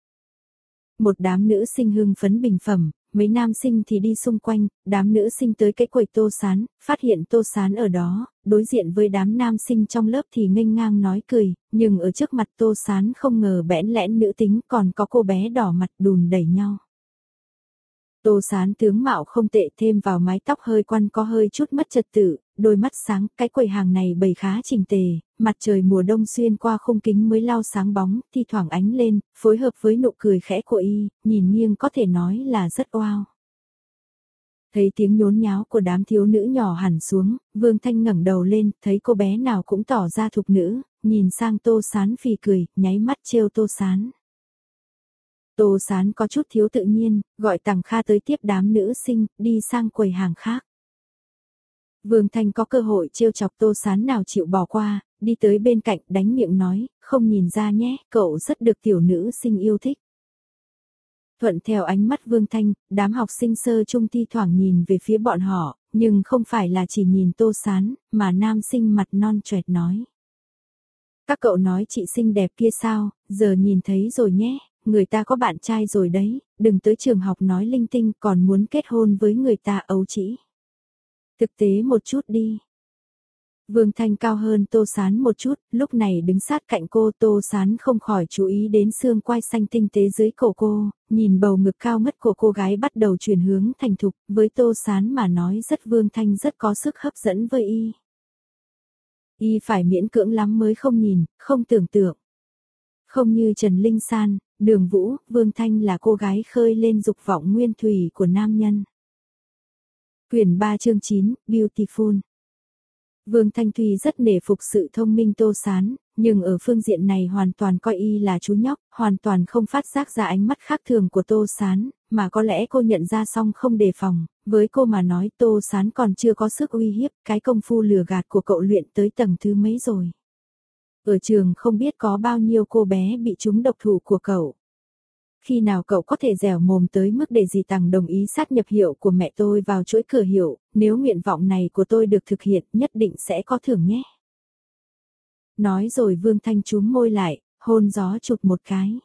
Một đám nữ sinh hưng phấn bình phẩm, mấy nam sinh thì đi xung quanh, đám nữ sinh tới cái quầy Tô Sán, phát hiện Tô Sán ở đó, đối diện với đám nam sinh trong lớp thì nghênh ngang nói cười, nhưng ở trước mặt Tô Sán không ngờ bẽn lẽn nữ tính, còn có cô bé đỏ mặt đùn đẩy nhau. Tô Sán tướng mạo không tệ, thêm vào mái tóc hơi quăn có hơi chút mất trật tự, đôi mắt sáng, cái quầy hàng này bày khá chỉnh tề, mặt trời mùa đông xuyên qua khung kính mới lau sáng bóng, thi thoảng ánh lên, phối hợp với nụ cười khẽ của y, nhìn nghiêng có thể nói là rất oao. Thấy tiếng nhốn nháo của đám thiếu nữ nhỏ hẳn xuống, Vương Thanh ngẩng đầu lên, thấy cô bé nào cũng tỏ ra thục nữ, nhìn sang Tô Sán phì cười, nháy mắt trêu Tô Sán. Tô Sán có chút thiếu tự nhiên, gọi Tằng Kha tới tiếp đám nữ sinh, đi sang quầy hàng khác. Vương Thanh có cơ hội trêu chọc Tô Sán nào chịu bỏ qua, đi tới bên cạnh đánh miệng nói, không nhìn ra nhé, cậu rất được tiểu nữ sinh yêu thích. Thuận theo ánh mắt Vương Thanh, đám học sinh sơ trung thi thoảng nhìn về phía bọn họ, nhưng không phải là chỉ nhìn Tô Sán, mà nam sinh mặt non choẹt nói. Các cậu nói chị xinh đẹp kia sao, giờ nhìn thấy rồi nhé, người ta có bạn trai rồi đấy, đừng tới trường học nói linh tinh còn muốn kết hôn với người ta ấu trĩ. Thực tế một chút đi. Vương Thanh cao hơn Tô Sán một chút, lúc này đứng sát cạnh cô, Tô Sán không khỏi chú ý đến xương quai xanh tinh tế dưới cổ cô, nhìn bầu ngực cao ngất của cô gái bắt đầu chuyển hướng thành thục, với Tô Sán mà nói rất Vương Thanh rất có sức hấp dẫn với y. Y phải miễn cưỡng lắm mới không nhìn, không tưởng tượng. Không như Trần Linh San, Đường Vũ, Vương Thanh là cô gái khơi lên dục vọng nguyên thủy của nam nhân. Quyển ba chương chín, Beautiful. Vương Thanh Thùy rất nể phục sự thông minh Tô Sán, nhưng ở phương diện này hoàn toàn coi y là chú nhóc, hoàn toàn không phát giác ra ánh mắt khác thường của Tô Sán, mà có lẽ cô nhận ra xong không đề phòng, với cô mà nói Tô Sán còn chưa có sức uy hiếp, cái công phu lừa gạt của cậu luyện tới tầng thứ mấy rồi. Ở trường không biết có bao nhiêu cô bé bị trúng độc thủ của cậu. Khi nào cậu có thể dẻo mồm tới mức để dì Tằng đồng ý sát nhập hiệu của mẹ tôi vào chuỗi cửa hiệu, nếu nguyện vọng này của tôi được thực hiện nhất định sẽ có thưởng nhé. Nói rồi Vương Thanh chúm môi lại, hôn gió chụp một cái.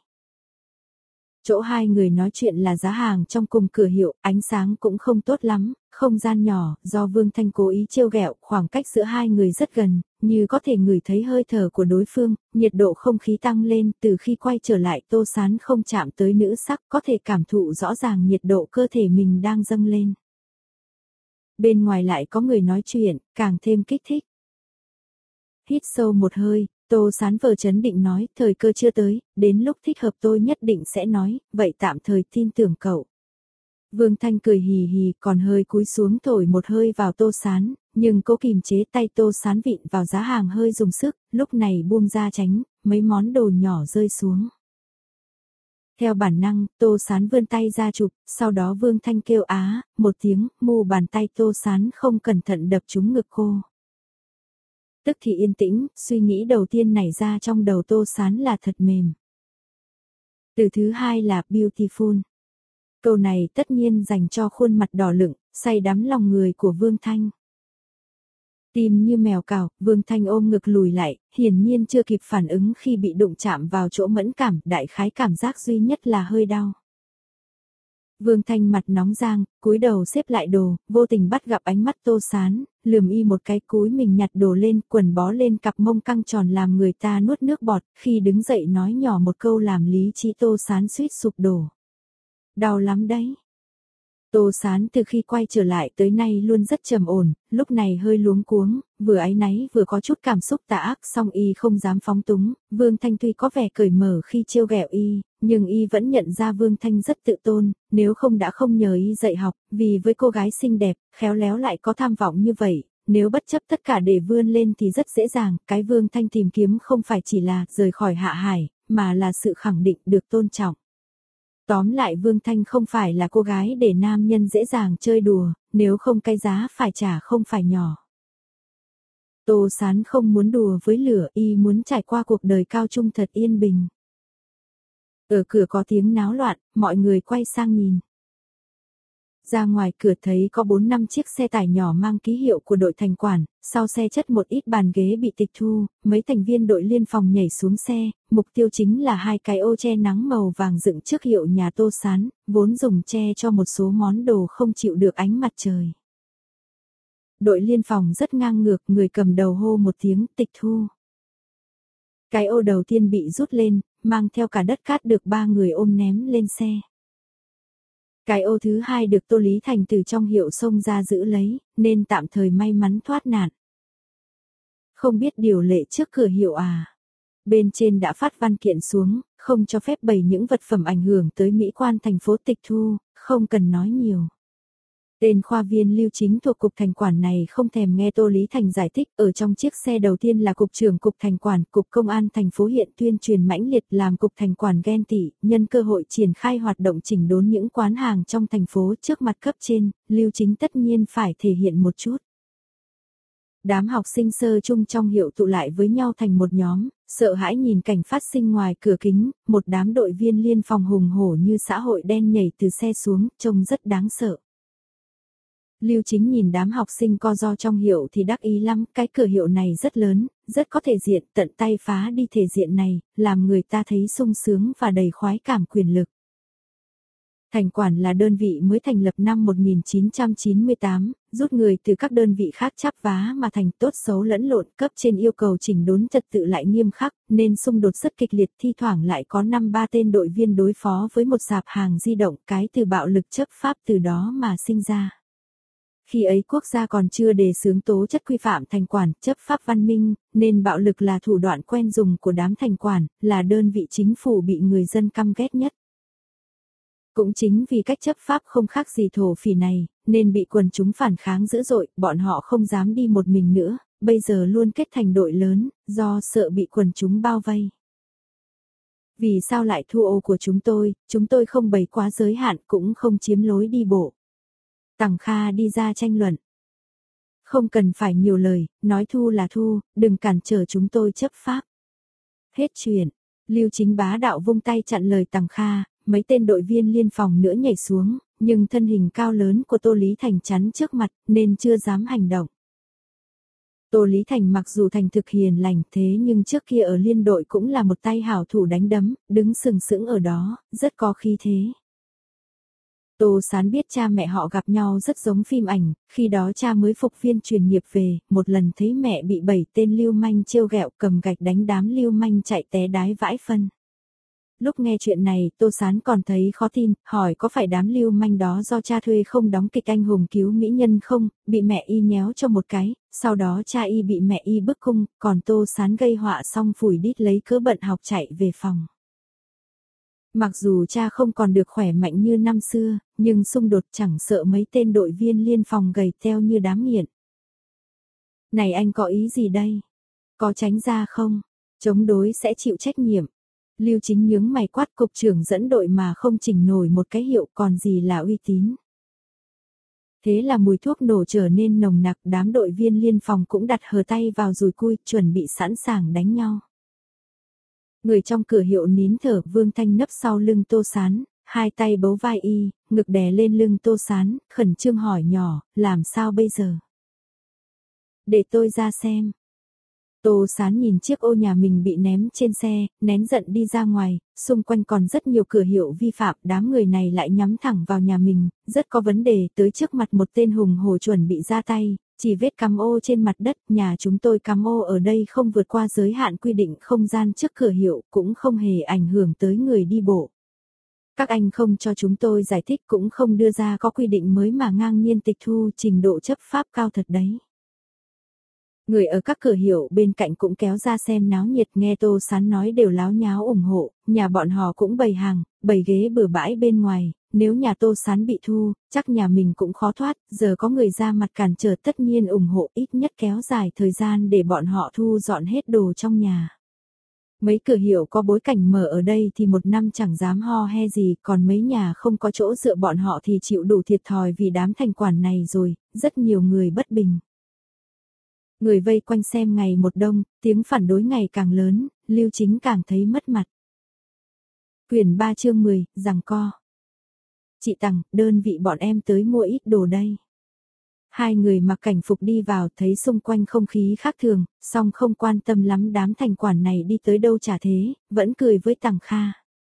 Chỗ hai người nói chuyện là giá hàng trong cùng cửa hiệu, ánh sáng cũng không tốt lắm, không gian nhỏ, do Vương Thanh cố ý trêu ghẹo, khoảng cách giữa hai người rất gần, như có thể ngửi thấy hơi thở của đối phương, nhiệt độ không khí tăng lên, từ khi quay trở lại Tô Sán không chạm tới nữ sắc, có thể cảm thụ rõ ràng nhiệt độ cơ thể mình đang dâng lên. Bên ngoài lại có người nói chuyện, càng thêm kích thích. Hít sâu một hơi, Tô Sán vờ trấn định nói, thời cơ chưa tới, đến lúc thích hợp tôi nhất định sẽ nói, vậy tạm thời tin tưởng cậu. Vương Thanh cười hì hì còn hơi cúi xuống thổi một hơi vào Tô Sán, nhưng cố kìm chế tay Tô Sán vịn vào giá hàng hơi dùng sức, lúc này buông ra tránh, mấy món đồ nhỏ rơi xuống. Theo bản năng, Tô Sán vươn tay ra chụp, sau đó Vương Thanh kêu á, một tiếng, mu bàn tay Tô Sán không cẩn thận đập trúng ngực cô. Tức thì yên tĩnh, suy nghĩ đầu tiên nảy ra trong đầu Tô Sán là thật mềm. Từ thứ hai là beautiful. Câu này tất nhiên dành cho khuôn mặt đỏ lựng, say đắm lòng người của Vương Thanh. Tim như mèo cào, Vương Thanh ôm ngực lùi lại, hiển nhiên chưa kịp phản ứng khi bị đụng chạm vào chỗ mẫn cảm, đại khái cảm giác duy nhất là hơi đau. Vương Thanh mặt nóng rang, cúi đầu xếp lại đồ, vô tình bắt gặp ánh mắt Tô Sán, lườm y một cái cúi mình nhặt đồ lên, quần bó lên cặp mông căng tròn làm người ta nuốt nước bọt, khi đứng dậy nói nhỏ một câu làm lý trí Tô Sán suýt sụp đổ. Đau lắm đấy. Tô Sán từ khi quay trở lại tới nay luôn rất trầm ổn, lúc này hơi luống cuống, vừa áy náy vừa có chút cảm xúc tà ác, song y không dám phóng túng. Vương Thanh tuy có vẻ cởi mở khi trêu ghẹo y, nhưng y vẫn nhận ra Vương Thanh rất tự tôn, nếu không đã không nhờ y dạy học, vì với cô gái xinh đẹp, khéo léo lại có tham vọng như vậy, nếu bất chấp tất cả để vươn lên thì rất dễ dàng. Cái Vương Thanh tìm kiếm không phải chỉ là rời khỏi Hạ Hải, mà là sự khẳng định được tôn trọng. Tóm lại Vương Thanh không phải là cô gái để nam nhân dễ dàng chơi đùa, nếu không cái giá phải trả không phải nhỏ. Tô Sán không muốn đùa với lửa, y muốn trải qua cuộc đời cao trung thật yên bình. Ở cửa có tiếng náo loạn, mọi người quay sang nhìn. Ra ngoài cửa thấy có bốn năm chiếc xe tải nhỏ mang ký hiệu của đội thành quản, sau xe chất một ít bàn ghế bị tịch thu, mấy thành viên đội liên phòng nhảy xuống xe, mục tiêu chính là hai cái ô che nắng màu vàng dựng trước hiệu nhà Tô Sán, vốn dùng che cho một số món đồ không chịu được ánh mặt trời. Đội liên phòng rất ngang ngược, người cầm đầu hô một tiếng tịch thu. Cái ô đầu tiên bị rút lên, mang theo cả đất cát được ba người ôm ném lên xe. Cái ô thứ hai được Tô Lý Thành từ trong hiệu xông ra giữ lấy, nên tạm thời may mắn thoát nạn. Không biết điều lệ trước cửa hiệu à? Bên trên đã phát văn kiện xuống, không cho phép bày những vật phẩm ảnh hưởng tới mỹ quan thành phố tịch thu, không cần nói nhiều. Tên khoa viên Lưu Chính thuộc cục thành quản này không thèm nghe Tô Lý Thành giải thích, ở trong chiếc xe đầu tiên là cục trưởng cục thành quản, cục công an thành phố hiện tuyên truyền mãnh liệt làm cục thành quản ghen tị, nhân cơ hội triển khai hoạt động chỉnh đốn những quán hàng trong thành phố trước mặt cấp trên, Lưu Chính tất nhiên phải thể hiện một chút. Đám học sinh sơ chung trong hiệu tụ lại với nhau thành một nhóm, sợ hãi nhìn cảnh phát sinh ngoài cửa kính, một đám đội viên liên phòng hùng hổ như xã hội đen nhảy từ xe xuống, trông rất đáng sợ. Lưu Chính nhìn đám học sinh co ro trong hiệu thì đắc ý lắm, cái cửa hiệu này rất lớn, rất có thể diện, tận tay phá đi thể diện này, làm người ta thấy sung sướng và đầy khoái cảm quyền lực. Thành quản là đơn vị mới thành lập năm một nghìn chín trăm chín mươi tám, rút người từ các đơn vị khác chắp vá mà thành tốt xấu lẫn lộn, cấp trên yêu cầu chỉnh đốn trật tự lại nghiêm khắc, nên xung đột rất kịch liệt, thi thoảng lại có năm ba tên đội viên đối phó với một sạp hàng di động, cái từ bạo lực chấp pháp từ đó mà sinh ra. Khi ấy quốc gia còn chưa đề xướng tố chất quy phạm thành quản, chấp pháp văn minh, nên bạo lực là thủ đoạn quen dùng của đám thành quản, là đơn vị chính phủ bị người dân căm ghét nhất. Cũng chính vì cách chấp pháp không khác gì thổ phỉ này, nên bị quần chúng phản kháng dữ dội, bọn họ không dám đi một mình nữa, bây giờ luôn kết thành đội lớn, do sợ bị quần chúng bao vây. Vì sao lại thu ô của chúng tôi, chúng tôi không bày quá giới hạn cũng không chiếm lối đi bộ. Tằng Kha đi ra tranh luận. Không cần phải nhiều lời, nói thu là thu, đừng cản trở chúng tôi chấp pháp. Hết chuyện, Lưu Chính bá đạo vung tay chặn lời Tằng Kha, mấy tên đội viên liên phòng nữa nhảy xuống, nhưng thân hình cao lớn của Tô Lý Thành chắn trước mặt, nên chưa dám hành động. Tô Lý Thành mặc dù thành thực hiền lành thế nhưng trước kia ở liên đội cũng là một tay hảo thủ đánh đấm, đứng sừng sững ở đó, rất có khí thế. Tô Sán biết cha mẹ họ gặp nhau rất giống phim ảnh, khi đó cha mới phục viên truyền nghiệp về, một lần thấy mẹ bị bảy tên lưu manh trêu ghẹo cầm gạch đánh đám lưu manh chạy té đái vãi phân. Lúc nghe chuyện này, Tô Sán còn thấy khó tin, hỏi có phải đám lưu manh đó do cha thuê không đóng kịch anh hùng cứu mỹ nhân không, bị mẹ y nhéo cho một cái, sau đó cha y bị mẹ y bức cung, còn Tô Sán gây họa xong phủi đít lấy cớ bận học chạy về phòng. Mặc dù cha không còn được khỏe mạnh như năm xưa, nhưng xung đột chẳng sợ mấy tên đội viên liên phòng gầy teo như đám nghiện. Này anh có ý gì đây? Có tránh ra không? Chống đối sẽ chịu trách nhiệm. Lưu Chính nhướng mày quát, cục trưởng dẫn đội mà không chỉnh nổi một cái hiệu còn gì là uy tín. Thế là mùi thuốc nổ trở nên nồng nặc, đám đội viên liên phòng cũng đặt hờ tay vào dùi cui, chuẩn bị sẵn sàng đánh nhau. Người trong cửa hiệu nín thở, Vương Thanh nấp sau lưng Tô Sán, hai tay bấu vai y, ngực đè lên lưng Tô Sán, khẩn trương hỏi nhỏ, làm sao bây giờ? Để tôi ra xem. Tô Sán nhìn chiếc ô nhà mình bị ném trên xe, nén giận đi ra ngoài, xung quanh còn rất nhiều cửa hiệu vi phạm, đám người này lại nhắm thẳng vào nhà mình, rất có vấn đề, tới trước mặt một tên hùng hổ chuẩn bị ra tay, chỉ vết cắm ô trên mặt đất, nhà chúng tôi cắm ô ở đây không vượt qua giới hạn quy định không gian trước cửa hiệu, cũng không hề ảnh hưởng tới người đi bộ. Các anh không cho chúng tôi giải thích cũng không đưa ra có quy định mới mà ngang nhiên tịch thu, trình độ chấp pháp cao thật đấy. Người ở các cửa hiệu bên cạnh cũng kéo ra xem náo nhiệt, nghe Tô Sán nói đều láo nháo ủng hộ, nhà bọn họ cũng bày hàng, bày ghế bừa bãi bên ngoài, nếu nhà Tô Sán bị thu, chắc nhà mình cũng khó thoát, giờ có người ra mặt cản trở tất nhiên ủng hộ, ít nhất kéo dài thời gian để bọn họ thu dọn hết đồ trong nhà. Mấy cửa hiệu có bối cảnh mở ở đây thì một năm chẳng dám ho he gì, còn mấy nhà không có chỗ dựa bọn họ thì chịu đủ thiệt thòi vì đám thành quản này rồi, rất nhiều người bất bình. Người vây quanh xem ngày một đông, tiếng phản đối ngày càng lớn, Lưu Chính càng thấy mất mặt. Quyển ba chương mười, giằng co. Chị Tằng, đơn vị bọn em tới mua ít đồ đây. Hai người mặc cảnh phục đi vào, thấy xung quanh không khí khác thường, song không quan tâm lắm đám thành quản này đi tới đâu chả thế, vẫn cười với Tằng Kha.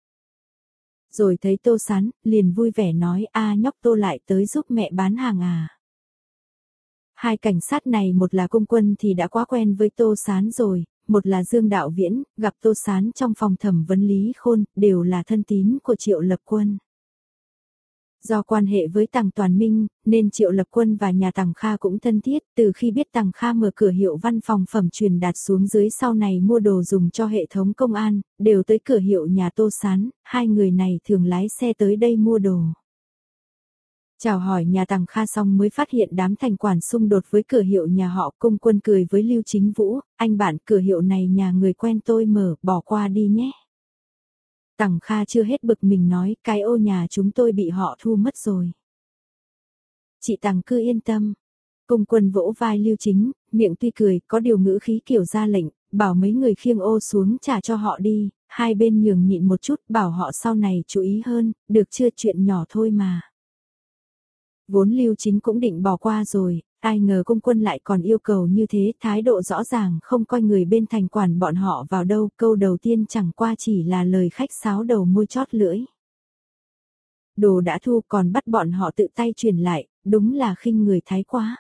Rồi thấy Tô Sán, liền vui vẻ nói, a nhóc Tô lại tới giúp mẹ bán hàng à. Hai cảnh sát này một là Cung Quân thì đã quá quen với Tô Sán rồi, một là Dương Đạo Viễn, gặp Tô Sán trong phòng thẩm vấn Lý Khôn, đều là thân tín của Triệu Lập Quân. Do quan hệ với Tằng Toàn Minh, nên Triệu Lập Quân và nhà Tằng Kha cũng thân thiết, từ khi biết Tằng Kha mở cửa hiệu văn phòng phẩm truyền đạt xuống dưới sau này mua đồ dùng cho hệ thống công an, đều tới cửa hiệu nhà Tô Sán, hai người này thường lái xe tới đây mua đồ. Chào hỏi nhà Tằng Kha xong mới phát hiện đám thành quản xung đột với cửa hiệu nhà họ. Cung Quân cười với Lưu Chính Vũ, anh bạn cửa hiệu này nhà người quen tôi mở, bỏ qua đi nhé. Tằng Kha chưa hết bực mình nói, cái ô nhà chúng tôi bị họ thu mất rồi. Chị Tằng cứ yên tâm. Cung Quân vỗ vai Lưu Chính, miệng tuy cười, có điều ngữ khí kiểu ra lệnh, bảo mấy người khiêng ô xuống trả cho họ đi, hai bên nhường nhịn một chút, bảo họ sau này chú ý hơn, được chưa, chuyện nhỏ thôi mà. Vốn Lưu Chính cũng định bỏ qua rồi, ai ngờ Cung Quân lại còn yêu cầu như thế, thái độ rõ ràng không coi người bên thành quản bọn họ vào đâu, câu đầu tiên chẳng qua chỉ là lời khách sáo đầu môi chót lưỡi. Đồ đã thu còn bắt bọn họ tự tay chuyển lại, đúng là khinh người thái quá.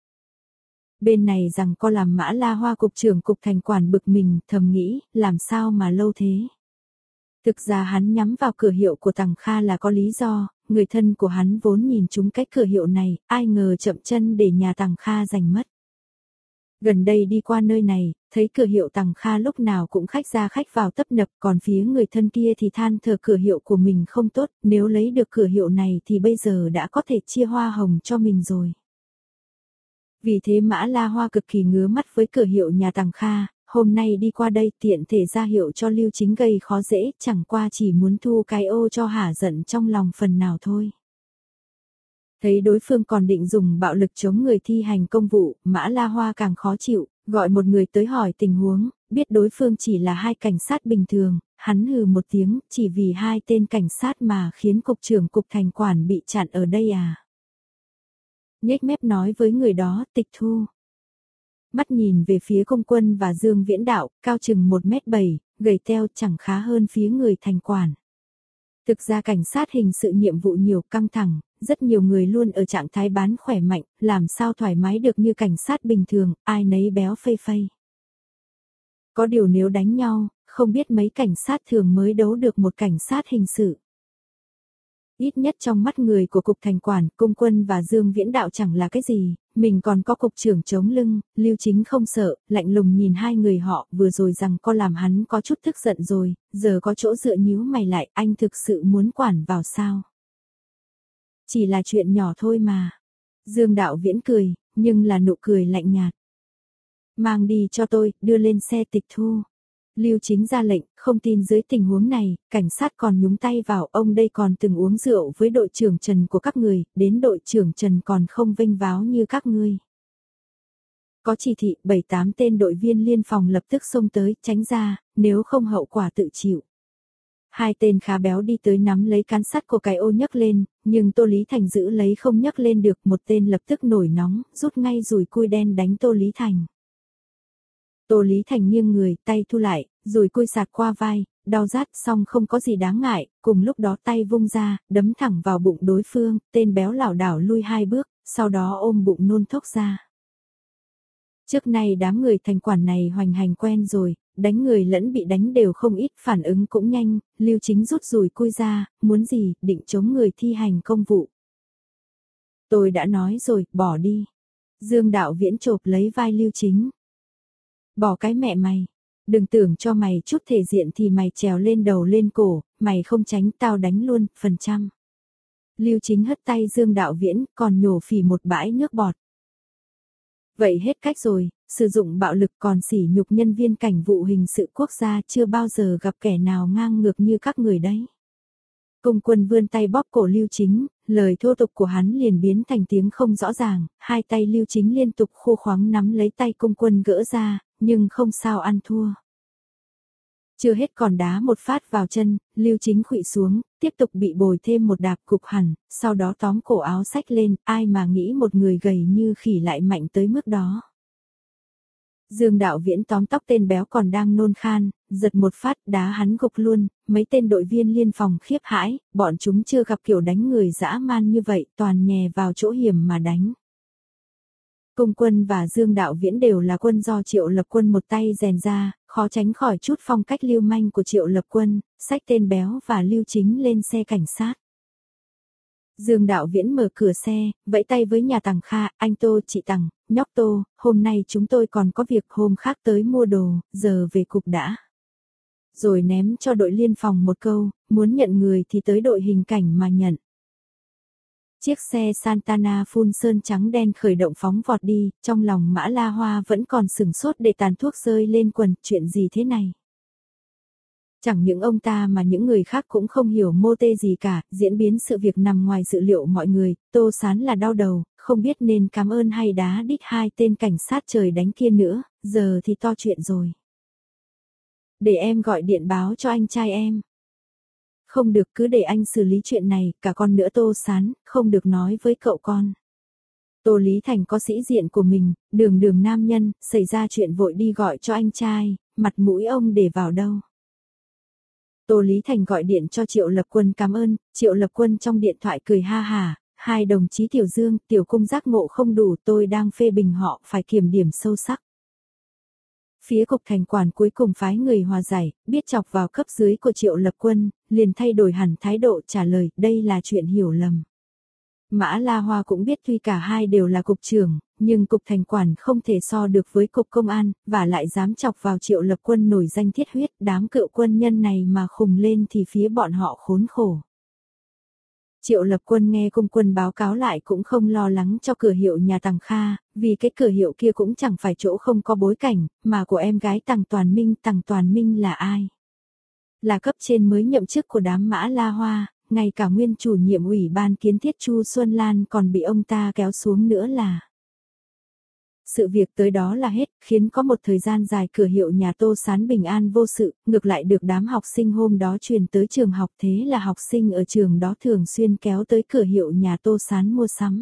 Bên này rằng co làm Mã La Hoa cục trưởng cục thành quản bực mình, thầm nghĩ, làm sao mà lâu thế. Thực ra hắn nhắm vào cửa hiệu của Tằng Kha là có lý do, người thân của hắn vốn nhìn trúng cái cửa hiệu này, ai ngờ chậm chân để nhà Tằng Kha giành mất. Gần đây đi qua nơi này, thấy cửa hiệu Tằng Kha lúc nào cũng khách ra khách vào tấp nập, còn phía người thân kia thì than thở cửa hiệu của mình không tốt, nếu lấy được cửa hiệu này thì bây giờ đã có thể chia hoa hồng cho mình rồi. Vì thế Mã La Hoa cực kỳ ngứa mắt với cửa hiệu nhà Tằng Kha, hôm nay đi qua đây tiện thể ra hiệu cho Lưu Chính gây khó dễ, chẳng qua chỉ muốn thu cái ô cho hả giận trong lòng phần nào thôi. Thấy đối phương còn định dùng bạo lực chống người thi hành công vụ, Mã La Hoa càng khó chịu, gọi một người tới hỏi tình huống, biết đối phương chỉ là hai cảnh sát bình thường, hắn hừ một tiếng, chỉ vì hai tên cảnh sát mà khiến cục trưởng cục thành quản bị chặn ở đây à. Nhếch mép nói với người đó, tịch thu. Mắt nhìn về phía Cung Quân và Dương Viễn Đạo, cao chừng một mét bảy, gầy teo chẳng khá hơn phía người thành quản. Thực ra cảnh sát hình sự nhiệm vụ nhiều căng thẳng, rất nhiều người luôn ở trạng thái bán khỏe mạnh, làm sao thoải mái được như cảnh sát bình thường, ai nấy béo phây phây. Có điều nếu đánh nhau, không biết mấy cảnh sát thường mới đấu được một cảnh sát hình sự. Ít nhất trong mắt người của cục thành quản, Cung Quân và Dương Viễn Đạo chẳng là cái gì, mình còn có cục trưởng chống lưng, Lưu Chính không sợ, lạnh lùng nhìn hai người họ, vừa rồi rằng có làm hắn có chút tức giận rồi, giờ có chỗ dựa nhíu mày lại, anh thực sự muốn quản vào sao? Chỉ là chuyện nhỏ thôi mà. Dương Đạo Viễn cười, nhưng là nụ cười lạnh nhạt. Mang đi cho tôi, đưa lên xe tịch thu. Lưu Chính ra lệnh, không tin dưới tình huống này, cảnh sát còn nhúng tay vào, ông đây còn từng uống rượu với đội trưởng Trần của các người, đến đội trưởng Trần còn không vênh váo như các ngươi. Có chỉ thị, bảy tám tên đội viên liên phòng lập tức xông tới, tránh ra, nếu không hậu quả tự chịu. Hai tên khá béo đi tới nắm lấy cán sắt của cái ô nhấc lên, nhưng Tô Lý Thành giữ lấy không nhấc lên được, một tên lập tức nổi nóng, rút ngay dùi cui đen đánh Tô Lý Thành. Tô Lý Thành nghiêng người, tay thu lại, rồi cui sạt qua vai, đau rát xong không có gì đáng ngại, cùng lúc đó tay vung ra, đấm thẳng vào bụng đối phương, tên béo lảo đảo lui hai bước, sau đó ôm bụng nôn thốc ra. Trước nay đám người thành quản này hoành hành quen rồi, đánh người lẫn bị đánh đều không ít, phản ứng cũng nhanh, Lưu Chính rút dùi cui ra, muốn gì, định chống người thi hành công vụ. Tôi đã nói rồi, bỏ đi. Dương Đạo Viễn chộp lấy vai Lưu Chính. Bỏ cái mẹ mày, đừng tưởng cho mày chút thể diện thì mày trèo lên đầu lên cổ, mày không tránh tao đánh luôn, phần trăm. Lưu Chính hất tay Dương Đạo Viễn, còn nhổ phì một bãi nước bọt. Vậy hết cách rồi, sử dụng bạo lực còn sỉ nhục nhân viên cảnh vụ hình sự quốc gia, chưa bao giờ gặp kẻ nào ngang ngược như các người đấy. Cung Quân vươn tay bóp cổ Lưu Chính, lời thô tục của hắn liền biến thành tiếng không rõ ràng, hai tay Lưu Chính liên tục khô khoắng nắm lấy tay Cung Quân gỡ ra, nhưng không sao ăn thua. Chưa hết còn đá một phát vào chân, Lưu Chính khuỵu xuống, tiếp tục bị bồi thêm một đạp cục hẳn, sau đó tóm cổ áo xách lên, ai mà nghĩ một người gầy như khỉ lại mạnh tới mức đó. Dương Đạo Viễn tóm tóc tên béo còn đang nôn khan, giật một phát đá hắn gục luôn, mấy tên đội viên liên phòng khiếp hãi, bọn chúng chưa gặp kiểu đánh người dã man như vậy, toàn nhè vào chỗ hiểm mà đánh. Cung Quân và Dương Đạo Viễn đều là quân do Triệu Lập Quân một tay rèn ra, khó tránh khỏi chút phong cách lưu manh của Triệu Lập Quân, xách tên béo và Lưu Chính lên xe cảnh sát. Dương Đạo Viễn mở cửa xe, vẫy tay với nhà Tằng Kha, anh Tô, chị Tằng, nhóc Tô, hôm nay chúng tôi còn có việc, hôm khác tới mua đồ, giờ về cục đã. Rồi ném cho đội liên phòng một câu, muốn nhận người thì tới đội hình cảnh mà nhận. Chiếc xe Santana phun sơn trắng đen khởi động phóng vọt đi, trong lòng Mã La Hoa vẫn còn sửng sốt để tàn thuốc rơi lên quần, chuyện gì thế này? Chẳng những ông ta mà những người khác cũng không hiểu mô tê gì cả, diễn biến sự việc nằm ngoài dự liệu mọi người, Tô Sán là đau đầu, không biết nên cảm ơn hay đá đít hai tên cảnh sát trời đánh kia nữa, giờ thì to chuyện rồi. Để em gọi điện báo cho anh trai em. Không được, cứ để anh xử lý chuyện này, cả con nữa Tô Sán, không được nói với cậu con. Tô Lý Thành có sĩ diện của mình, đường đường nam nhân, xảy ra chuyện vội đi gọi cho anh trai, mặt mũi ông để vào đâu. Tô Lý Thành gọi điện cho Triệu Lập Quân cảm ơn, Triệu Lập Quân trong điện thoại cười ha hà, hai đồng chí Tiểu Dương, Tiểu Cung giác ngộ không đủ, tôi đang phê bình họ, phải kiểm điểm sâu sắc. Phía cục thành quản cuối cùng phái người hòa giải, biết chọc vào cấp dưới của Triệu Lập Quân, liền thay đổi hẳn thái độ trả lời, đây là chuyện hiểu lầm. Mã La Hoa cũng biết tuy cả hai đều là cục trưởng, nhưng cục thành quản không thể so được với cục công an, và lại dám chọc vào Triệu Lập Quân nổi danh thiết huyết, đám cựu quân nhân này mà khùng lên thì phía bọn họ khốn khổ. Triệu Lập Quân nghe Cung Quân báo cáo lại cũng không lo lắng cho cửa hiệu nhà Tằng Kha, vì cái cửa hiệu kia cũng chẳng phải chỗ không có bối cảnh, mà của em gái Tằng Toàn Minh. Tằng Toàn Minh là ai? Là cấp trên mới nhậm chức của đám Mã La Hoa, ngay cả nguyên chủ nhiệm ủy ban kiến thiết Chu Xuân Lan còn bị ông ta kéo xuống nữa là. Sự việc tới đó là hết, khiến có một thời gian dài cửa hiệu nhà Tô Sán bình an vô sự, ngược lại được đám học sinh hôm đó truyền tới trường học, thế là học sinh ở trường đó thường xuyên kéo tới cửa hiệu nhà Tô Sán mua sắm.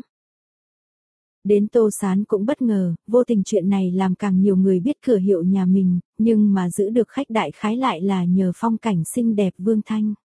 Đến Tô Sán cũng bất ngờ, vô tình chuyện này làm càng nhiều người biết cửa hiệu nhà mình, nhưng mà giữ được khách đại khái lại là nhờ phong cảnh xinh đẹp Vương Thanh.